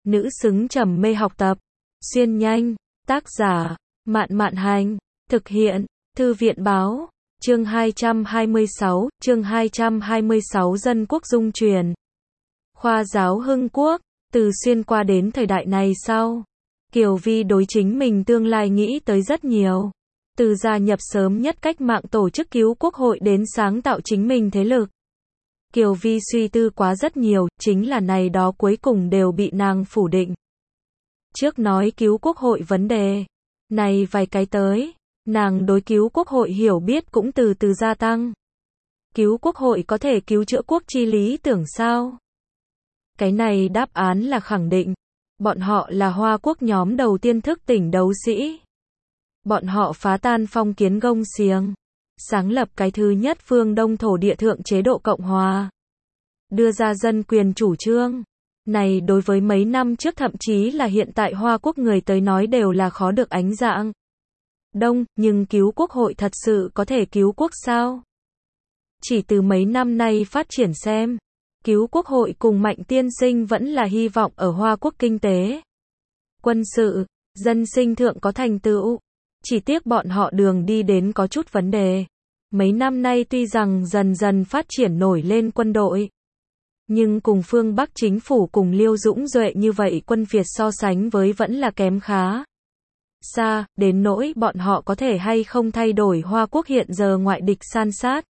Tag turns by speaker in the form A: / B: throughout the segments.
A: nữ xứng trầm mê học tập. Xuyên nhanh, tác giả, Mạn Mạn Hành, thực hiện, Thư viện Báo, chương 226 Dân quốc dung truyền. Khoa giáo Hưng Quốc, từ xuyên qua đến thời đại này sau. Kiều Vi đối chính mình tương lai nghĩ tới rất nhiều. Từ gia nhập sớm nhất cách mạng tổ chức cứu quốc hội đến sáng tạo chính mình thế lực. Kiều Vi suy tư quá rất nhiều, chính là này đó cuối cùng đều bị nàng phủ định. Trước nói cứu quốc hội vấn đề, này vài cái tới, nàng đối cứu quốc hội hiểu biết cũng từ từ gia tăng. Cứu quốc hội có thể cứu chữa quốc chi lý tưởng sao? Cái này đáp án là khẳng định. Bọn họ là Hoa Quốc nhóm đầu tiên thức tỉnh đấu sĩ. Bọn họ phá tan phong kiến gông xiềng, sáng lập cái thứ nhất phương Đông thổ địa thượng chế độ Cộng Hòa, đưa ra dân quyền chủ trương. Này đối với mấy năm trước thậm chí là hiện tại Hoa Quốc người tới nói đều là khó được ánh dạng. Đông, nhưng cứu quốc hội thật sự có thể cứu quốc sao? Chỉ từ mấy năm nay phát triển xem, cứu quốc hội cùng Mạnh tiên sinh vẫn là hy vọng ở Hoa Quốc kinh tế, quân sự, dân sinh thượng có thành tựu. Chỉ tiếc bọn họ đường đi đến có chút vấn đề. Mấy năm nay tuy rằng dần dần phát triển nổi lên quân đội, nhưng cùng phương Bắc chính phủ cùng Liêu Dũng Duệ như vậy quân Việt so sánh với vẫn là kém khá xa, đến nỗi bọn họ có thể hay không thay đổi Hoa Quốc hiện giờ ngoại địch san sát.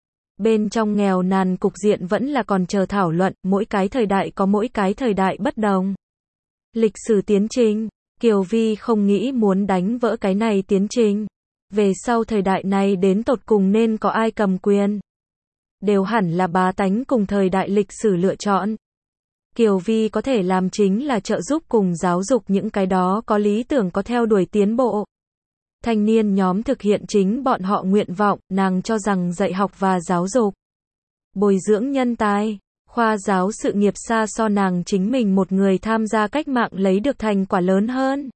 A: Bên trong nghèo nàn cục diện vẫn là còn chờ thảo luận, mỗi cái thời đại có mỗi cái thời đại bất đồng. Lịch sử tiến trình, Kiều Vi không nghĩ muốn đánh vỡ cái này tiến trình. Về sau thời đại này đến tột cùng nên có ai cầm quyền? Đều hẳn là bá tánh cùng thời đại lịch sử lựa chọn. Kiều Vi có thể làm chính là trợ giúp cùng giáo dục những cái đó có lý tưởng có theo đuổi tiến bộ. Thanh niên nhóm thực hiện chính bọn họ nguyện vọng, nàng cho rằng dạy học và giáo dục, bồi dưỡng nhân tài, khoa giáo sự nghiệp xa so nàng chính mình một người tham gia cách mạng lấy được thành quả lớn hơn.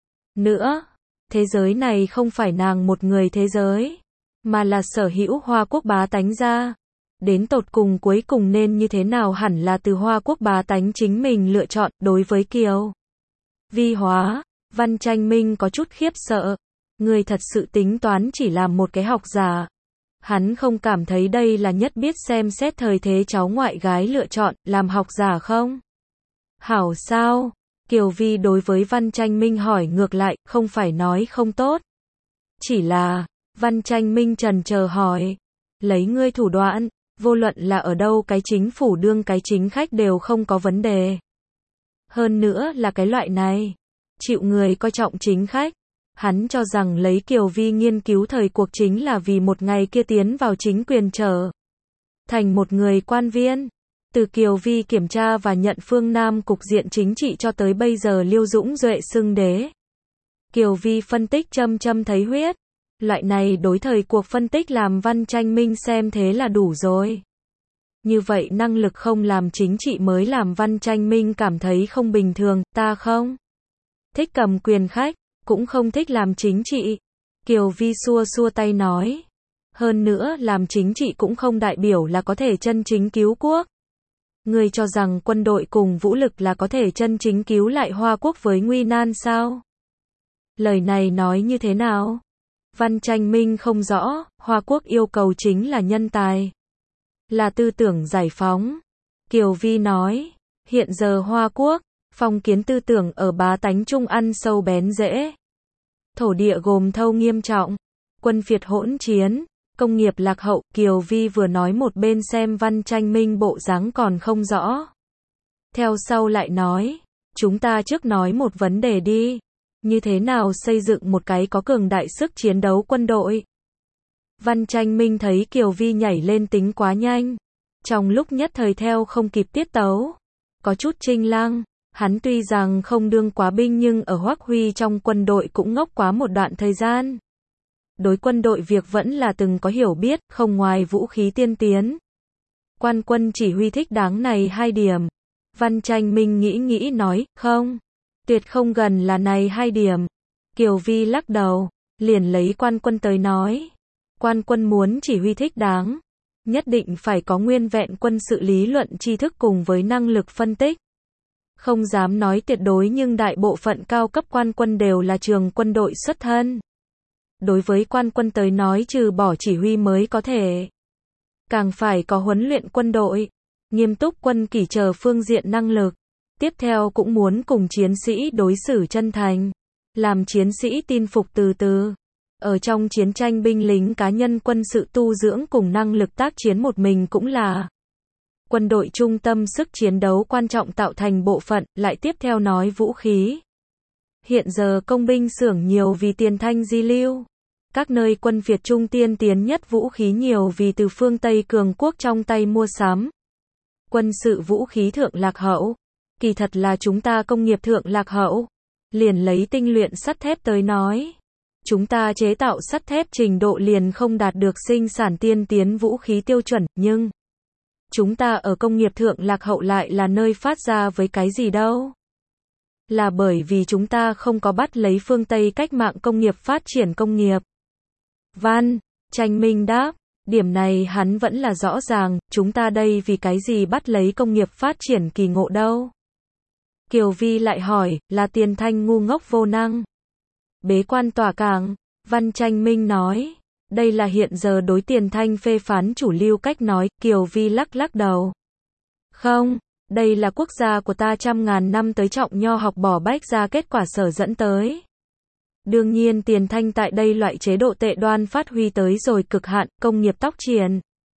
A: Nữa, thế giới này không phải nàng một người thế giới, mà là sở hữu Hoa Quốc bá tánh ra. Đến tột cùng cuối cùng nên như thế nào hẳn là từ Hoa Quốc bá tánh chính mình lựa chọn. Đối với Kiều Vi hóa, Văn Tranh Minh có chút khiếp sợ. Người thật sự tính toán chỉ làm một cái học giả. Hắn không cảm thấy đây là nhất biết xem xét thời thế cháu ngoại gái lựa chọn, làm học giả không? Hảo sao? Kiều Vi đối với Văn Tranh Minh hỏi ngược lại, không phải nói không tốt. Chỉ là, Văn Tranh Minh chần chờ hỏi, lấy ngươi thủ đoạn, vô luận là ở đâu cái chính phủ đương cái chính khách đều không có vấn đề. Hơn nữa là cái loại này, chịu người coi trọng chính khách. Hắn cho rằng lấy Kiều Vi nghiên cứu thời cuộc chính là vì một ngày kia tiến vào chính quyền trở thành một người quan viên. Từ Kiều Vi kiểm tra và nhận phương Nam cục diện chính trị cho tới bây giờ Liêu Dũng Duệ xưng đế. Kiều Vi phân tích châm thấy huyết. Loại này đối thời cuộc phân tích làm Văn Tranh Minh xem thế là đủ rồi. Như vậy năng lực không làm chính trị mới làm Văn Tranh Minh cảm thấy không bình thường, ta không thích cầm quyền khách, cũng không thích làm chính trị. Kiều Vi xua tay nói. Hơn nữa làm chính trị cũng không đại biểu là có thể chân chính cứu quốc. Người cho rằng quân đội cùng vũ lực là có thể chân chính cứu lại Hoa Quốc với nguy nan sao? Lời này nói như thế nào? Văn Tranh Minh không rõ, Hoa Quốc yêu cầu chính là nhân tài, là tư tưởng giải phóng. Kiều Vi nói, hiện giờ Hoa Quốc, phong kiến tư tưởng ở bá tánh trung ăn sâu bén rễ. Thổ địa gồm thâu nghiêm trọng, quân Việt hỗn chiến, công nghiệp lạc hậu. Kiều Vi vừa nói một bên xem Văn Tranh Minh bộ dáng còn không rõ. Theo sau lại nói, chúng ta trước nói một vấn đề đi. Như thế nào xây dựng một cái có cường đại sức chiến đấu quân đội? Văn Tranh Minh thấy Kiều Vi nhảy lên tính quá nhanh. Trong lúc nhất thời theo không kịp tiết tấu. Có chút chênh lăng. Hắn tuy rằng không đương quá binh nhưng ở Hoắc Huy trong quân đội cũng ngốc quá một đoạn thời gian. Đối quân đội việc vẫn là từng có hiểu biết, không ngoài vũ khí tiên tiến. Quan quân chỉ huy thích đáng này 2 điểm. Văn Tranh Minh nghĩ nói, không. Tuyệt không gần là này 2 điểm. Kiều Vi lắc đầu, liền lấy quan quân tới nói. Quan quân muốn chỉ huy thích đáng, nhất định phải có nguyên vẹn quân sự lý luận tri thức cùng với năng lực phân tích. Không dám nói tuyệt đối nhưng đại bộ phận cao cấp quan quân đều là trường quân đội xuất thân. Đối với quan quân tới nói trừ bỏ chỉ huy mới có thể. Càng phải có huấn luyện quân đội, nghiêm túc quân kỷ chờ phương diện năng lực. Tiếp theo cũng muốn cùng chiến sĩ đối xử chân thành, làm chiến sĩ tin phục từ từ. Ở trong chiến tranh binh lính cá nhân quân sự tu dưỡng cùng năng lực tác chiến một mình cũng là quân đội trung tâm sức chiến đấu quan trọng tạo thành bộ phận, lại tiếp theo nói vũ khí. Hiện giờ công binh xưởng nhiều vì tiền thanh di lưu. Các nơi quân Việt Trung tiên tiến nhất vũ khí nhiều vì từ phương Tây cường quốc trong tay mua sắm. Quân sự vũ khí thượng lạc hậu. Kỳ thật là chúng ta công nghiệp thượng lạc hậu. Liền lấy tinh luyện sắt thép tới nói. Chúng ta chế tạo sắt thép trình độ liền không đạt được sinh sản tiên tiến vũ khí tiêu chuẩn, nhưng chúng ta ở công nghiệp thượng lạc hậu lại là nơi phát ra với cái gì đâu? Là bởi vì chúng ta không có bắt lấy phương Tây cách mạng công nghiệp phát triển công nghiệp. Văn Tranh Minh đáp, điểm này hắn vẫn là rõ ràng, chúng ta đây vì cái gì bắt lấy công nghiệp phát triển kỳ ngộ đâu? Kiều Vi lại hỏi, là Tiền Thanh ngu ngốc vô năng. Bế quan tỏa cảng, Văn Tranh Minh nói, đây là hiện giờ đối Tiền Thanh phê phán chủ lưu cách nói, Kiều Vi lắc lắc đầu. Không, đây là quốc gia của ta trăm ngàn năm tới trọng nho học bỏ bách ra kết quả sở dẫn tới. Đương nhiên Tiền Thanh tại đây loại chế độ tệ đoan phát huy tới rồi cực hạn, công nghiệp tóc triền.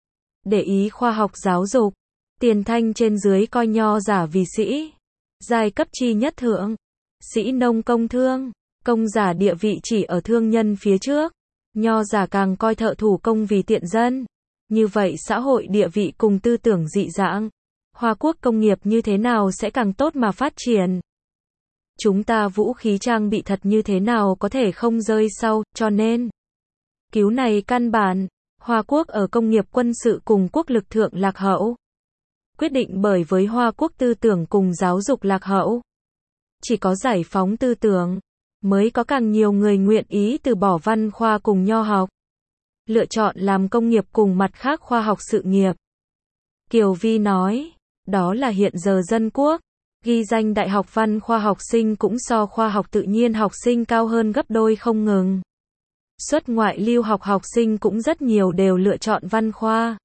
A: Để ý khoa học giáo dục, Tiền Thanh trên dưới coi nho giả vì sĩ. Giai cấp chi nhất thượng, sĩ nông công thương, công giả địa vị chỉ ở thương nhân phía trước, nho giả càng coi thợ thủ công vì tiện dân. Như vậy xã hội địa vị cùng tư tưởng dị dạng, Hoa Quốc công nghiệp như thế nào sẽ càng tốt mà phát triển. Chúng ta vũ khí trang bị thật như thế nào có thể không rơi sau, cho nên cứu này căn bản, Hoa Quốc ở công nghiệp quân sự cùng quốc lực thượng lạc hậu. Quyết định bởi với Hoa Quốc tư tưởng cùng giáo dục lạc hậu. Chỉ có giải phóng tư tưởng, mới có càng nhiều người nguyện ý từ bỏ văn khoa cùng nho học. Lựa chọn làm công nghiệp cùng mặt khác khoa học sự nghiệp. Kiều Vi nói, đó là hiện giờ dân quốc. Ghi danh đại học văn khoa học sinh cũng so khoa học tự nhiên học sinh cao hơn gấp đôi không ngừng. Xuất ngoại lưu học sinh cũng rất nhiều đều lựa chọn văn khoa.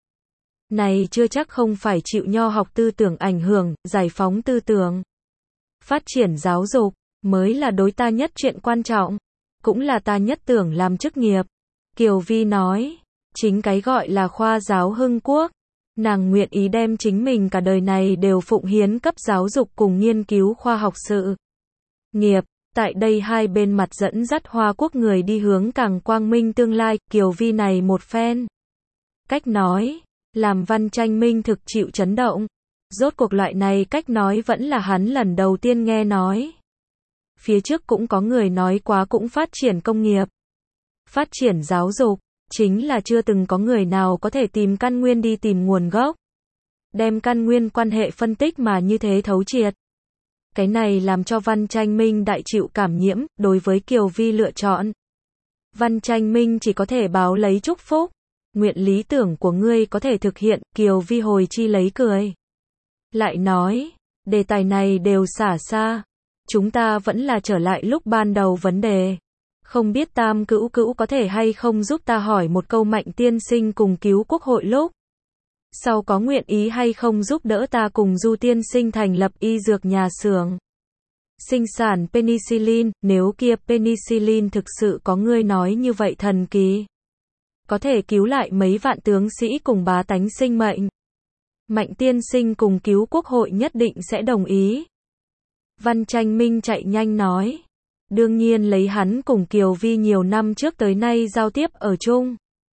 A: Này chưa chắc không phải chịu nho học tư tưởng ảnh hưởng, giải phóng tư tưởng. Phát triển giáo dục, mới là đối ta nhất chuyện quan trọng. Cũng là ta nhất tưởng làm chức nghiệp. Kiều Vi nói, chính cái gọi là khoa giáo hưng quốc. Nàng nguyện ý đem chính mình cả đời này đều phụng hiến cấp giáo dục cùng nghiên cứu khoa học sự nghiệp. Tại đây hai bên mặt dẫn dắt Hoa Quốc người đi hướng càng quang minh tương lai, Kiều Vi này một phen cách nói, làm Văn Tranh Minh thực chịu chấn động. Rốt cuộc loại này cách nói vẫn là hắn lần đầu tiên nghe nói. Phía trước cũng có người nói quá cũng phát triển công nghiệp, phát triển giáo dục. Chính là chưa từng có người nào có thể tìm căn nguyên đi tìm nguồn gốc. Đem căn nguyên quan hệ phân tích mà như thế thấu triệt. Cái này làm cho Văn Tranh Minh đại chịu cảm nhiễm, đối với Kiều Vi lựa chọn. Văn Tranh Minh chỉ có thể báo lấy chúc phúc. Nguyện lý tưởng của ngươi có thể thực hiện, Kiều Vi hồi chi lấy cười. Lại nói, đề tài này đều xả xa. Chúng ta vẫn là trở lại lúc ban đầu vấn đề. Không biết Tam Cữu Cữu có thể hay không giúp ta hỏi một câu Mạnh tiên sinh cùng cứu quốc hội lúc sau có nguyện ý hay không giúp đỡ ta cùng Du tiên sinh thành lập y dược nhà xưởng sinh sản penicillin, nếu kia penicillin thực sự có ngươi nói như vậy thần kỳ, có thể cứu lại mấy vạn tướng sĩ cùng bá tánh sinh mệnh. Mạnh tiên sinh cùng cứu quốc hội nhất định sẽ đồng ý. Văn Tranh Minh chạy nhanh nói. Đương nhiên lấy hắn cùng Kiều Vi nhiều năm trước tới nay giao tiếp ở chung.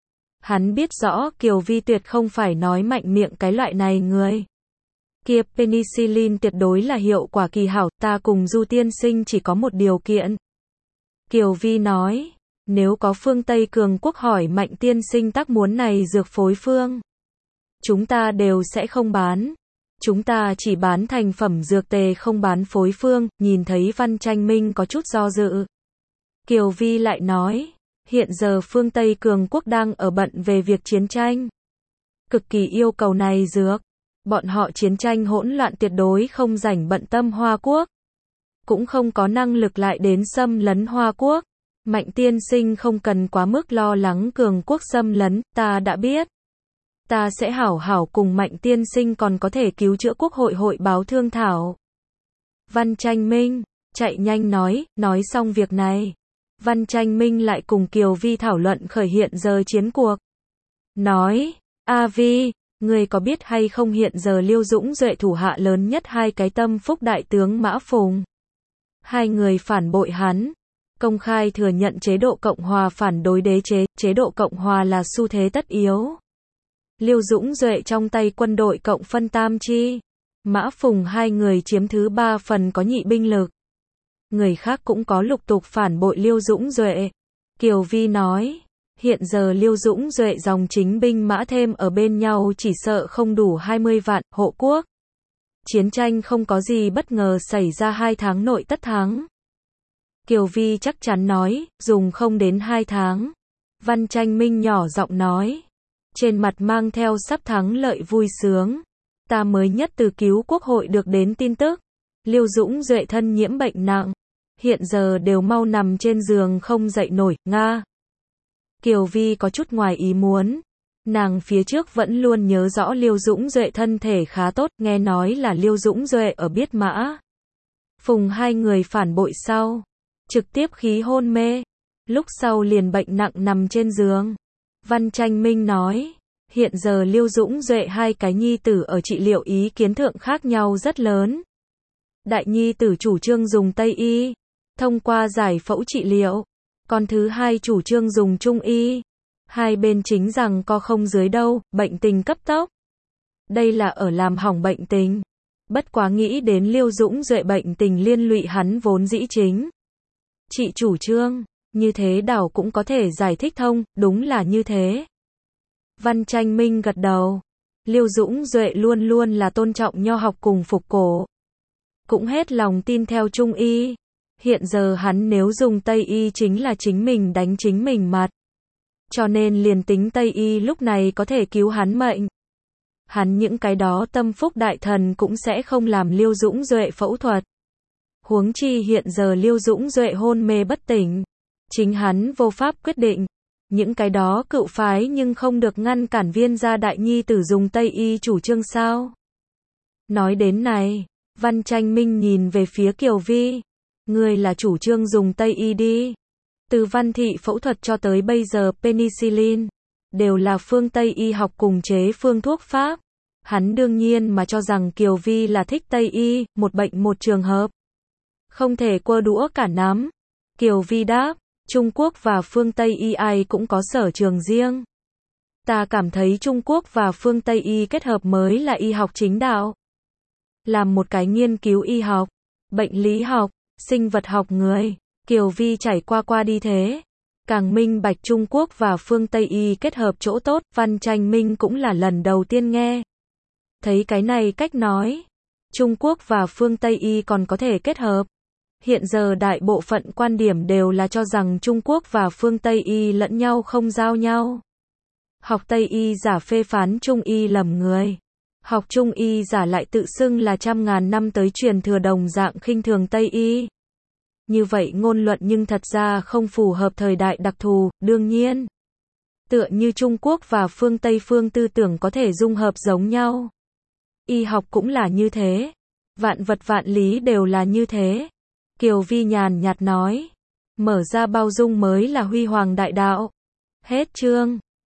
A: Hắn biết rõ Kiều Vi tuyệt không phải nói mạnh miệng cái loại này người. Kia penicillin tuyệt đối là hiệu quả kỳ hảo, ta cùng Du tiên sinh chỉ có một điều kiện. Kiều Vi nói, nếu có phương Tây cường quốc hỏi Mạnh tiên sinh tác muốn này dược phối phương, chúng ta đều sẽ không bán. Chúng ta chỉ bán thành phẩm dược tề không bán phối phương. Nhìn thấy Văn Tranh Minh có chút do dự, Kiều Vi lại nói, hiện giờ phương Tây cường quốc đang ở bận về việc chiến tranh. Cực kỳ yêu cầu này dược. Bọn họ chiến tranh hỗn loạn tuyệt đối không rảnh bận tâm Hoa Quốc. Cũng không có năng lực lại đến xâm lấn Hoa Quốc. Mạnh tiên sinh không cần quá mức lo lắng cường quốc xâm lấn, ta đã biết. Ta sẽ hảo hảo cùng Mạnh tiên sinh còn có thể cứu chữa quốc hội hội báo thương thảo. Văn Tranh Minh, chạy nhanh nói xong việc này. Văn Tranh Minh lại cùng Kiều Vi thảo luận khởi hiện giờ chiến cuộc. Nói, A Vi, người có biết hay không hiện giờ Liêu Dũng Duệ thủ hạ lớn nhất hai cái tâm phúc đại tướng Mã Phùng. Hai người phản bội hắn. Công khai thừa nhận chế độ Cộng Hòa phản đối đế chế độ Cộng Hòa là xu thế tất yếu. Liêu Dũng Duệ trong tay quân đội cộng phân tam chi. Mã Phùng hai người chiếm thứ 3 phần có nhị binh lực. Người khác cũng có lục tục phản bội Liêu Dũng Duệ. Kiều Vi nói, hiện giờ Liêu Dũng Duệ dòng chính binh mã thêm ở bên nhau chỉ sợ không đủ 20 vạn, hộ quốc. Chiến tranh không có gì bất ngờ xảy ra 2 tháng nội tất thắng. Kiều Vi chắc chắn nói, dùng không đến 2 tháng. Văn Tranh Minh nhỏ giọng nói, trên mặt mang theo sắp thắng lợi vui sướng. Ta mới nhất từ cứu quốc hội được đến tin tức. Liêu Dũng Duệ thân nhiễm bệnh nặng. Hiện giờ đều mau nằm trên giường không dậy nổi, Nga. Kiều Vi có chút ngoài ý muốn. Nàng phía trước vẫn luôn nhớ rõ Liêu Dũng Duệ thân thể khá tốt, nghe nói là Liêu Dũng Duệ ở biết Mã Phùng hai người phản bội sau. Trực tiếp khí hôn mê. Lúc sau liền bệnh nặng nằm trên giường. Văn Tranh Minh nói, hiện giờ Liêu Dũng Duệ hai cái nhi tử ở trị liệu ý kiến thượng khác nhau rất lớn. Đại nhi tử chủ trương dùng Tây Y, thông qua giải phẫu trị liệu. Còn thứ hai chủ trương dùng Trung Y. Hai bên chính rằng co không dưới đâu, bệnh tình cấp tốc. Đây là ở làm hỏng bệnh tình. Bất quá nghĩ đến Liêu Dũng Duệ bệnh tình liên lụy hắn vốn dĩ chính. Chị chủ trương, như thế đảo cũng có thể giải thích thông, đúng là như thế. Văn Tranh Minh gật đầu. Liêu Dũng Duệ luôn luôn là tôn trọng nho học cùng phục cổ. Cũng hết lòng tin theo Trung Y. Hiện giờ hắn nếu dùng Tây Y chính là chính mình đánh chính mình mặt. Cho nên liền tính Tây Y lúc này có thể cứu hắn mệnh. Hắn những cái đó tâm phúc đại thần cũng sẽ không làm Liêu Dũng Duệ phẫu thuật. Huống chi hiện giờ Liêu Dũng Duệ hôn mê bất tỉnh. Chính hắn vô pháp quyết định. Những cái đó cựu phái nhưng không được ngăn cản Viên gia đại nhi tử dùng Tây Y chủ trương sao. Nói đến này, Văn Tranh Minh nhìn về phía Kiều Vi. Người là chủ trương dùng Tây Y đi. Từ văn thị phẫu thuật cho tới bây giờ penicillin, đều là phương Tây Y học cùng chế phương thuốc Pháp. Hắn đương nhiên mà cho rằng Kiều Vi là thích Tây Y, một bệnh một trường hợp. Không thể quơ đũa cả nắm. Kiều Vi đáp, Trung Quốc và phương Tây Y ai cũng có sở trường riêng. Ta cảm thấy Trung Quốc và phương Tây Y kết hợp mới là y học chính đạo. Làm một cái nghiên cứu y học, bệnh lý học, sinh vật học người, Kiều Vi trải qua đi thế. Càng minh bạch Trung Quốc và phương Tây Y kết hợp chỗ tốt, Văn Tranh Minh cũng là lần đầu tiên nghe. Thấy cái này cách nói, Trung Quốc và phương Tây Y còn có thể kết hợp. Hiện giờ đại bộ phận quan điểm đều là cho rằng Trung Quốc và phương Tây Y lẫn nhau không giao nhau. Học Tây Y giả phê phán Trung Y lầm người. Học Trung Y giả lại tự xưng là trăm ngàn năm tới truyền thừa đồng dạng khinh thường Tây Y. Như vậy ngôn luận nhưng thật ra không phù hợp thời đại đặc thù, đương nhiên. Tựa như Trung Quốc và phương Tây phương tư tưởng có thể dung hợp giống nhau. Y học cũng là như thế. Vạn vật vạn lý đều là như thế. Kiều Vi nhàn nhạt nói. Mở ra bao dung mới là huy hoàng đại đạo. Hết chương.